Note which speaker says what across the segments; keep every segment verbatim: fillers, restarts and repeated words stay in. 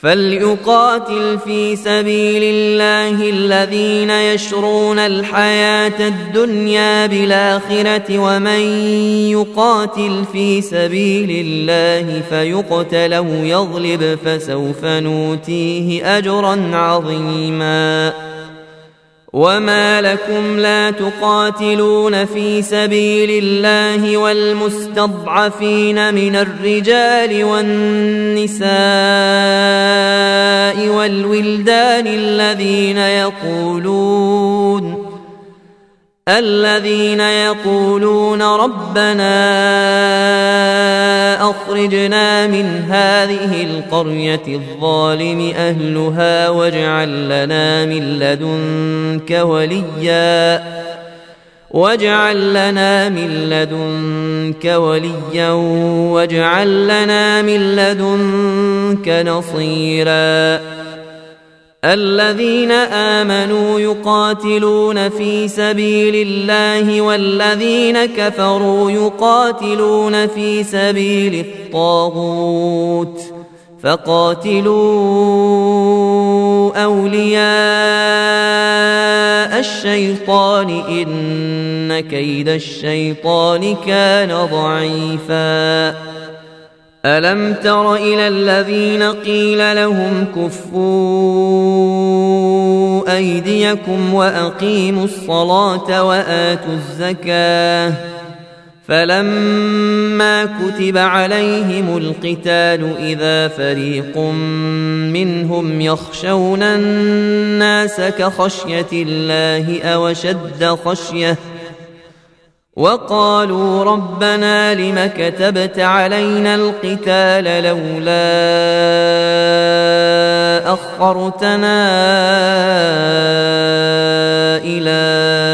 Speaker 1: فليقاتل في سبيل الله الذين يشرون الحياة الدنيا بالآخرة ومن يقاتل في سبيل الله فيقتل أو يغلب فسوف نؤتيه أجرا عظيما. وما لكم لا تقاتلون في سبيل الله والمستضعفين من الرجال والنساء والولدان الذين يقولون الذين يقولون ربنا أخرجنا من هذه القرية الظالم أهلها واجعل لنا من لدنك وليا واجعل لنا من لدنك وليا واجعل لنا من لدنك نصيرا. الذين آمنوا يقاتلون في سبيل الله والذين كفروا يقاتلون في سبيل الطاغوت فقاتلوا أولياء الشيطان إن كيد الشيطان كان ضعيفا. ألم تر إلى الذين قيل لهم كفوا أيديكم وأقيموا الصلاة وآتوا الزكاة فلما كتب عليهم القتال إذا فريق منهم يخشون الناس كخشية الله أو أشد خشية وقالوا ربنا لم كتبت علينا القتال لولا أخرتنا إلى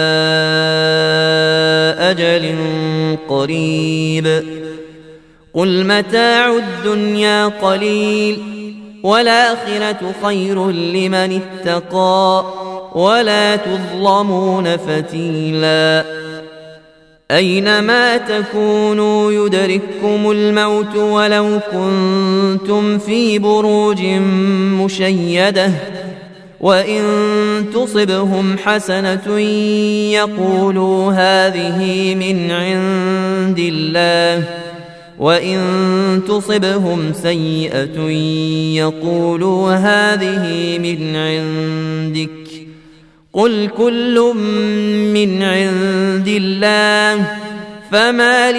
Speaker 1: أجل قريب قل متاع الدنيا قليل والآخرة خير لمن اتقى ولا تظلمون فتيلا. أينما تكونوا يدرككم الموت ولو كنتم في بروج مشيدة وإن تصبهم حسنة يقولوا هذه من عند الله وإن تصبهم سيئة يقولوا هذه من عندك قل كل من عند الله فما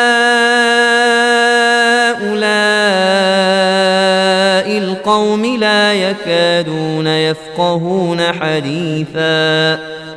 Speaker 1: لهؤلاء القوم لا يكادون يفقهون حديثا.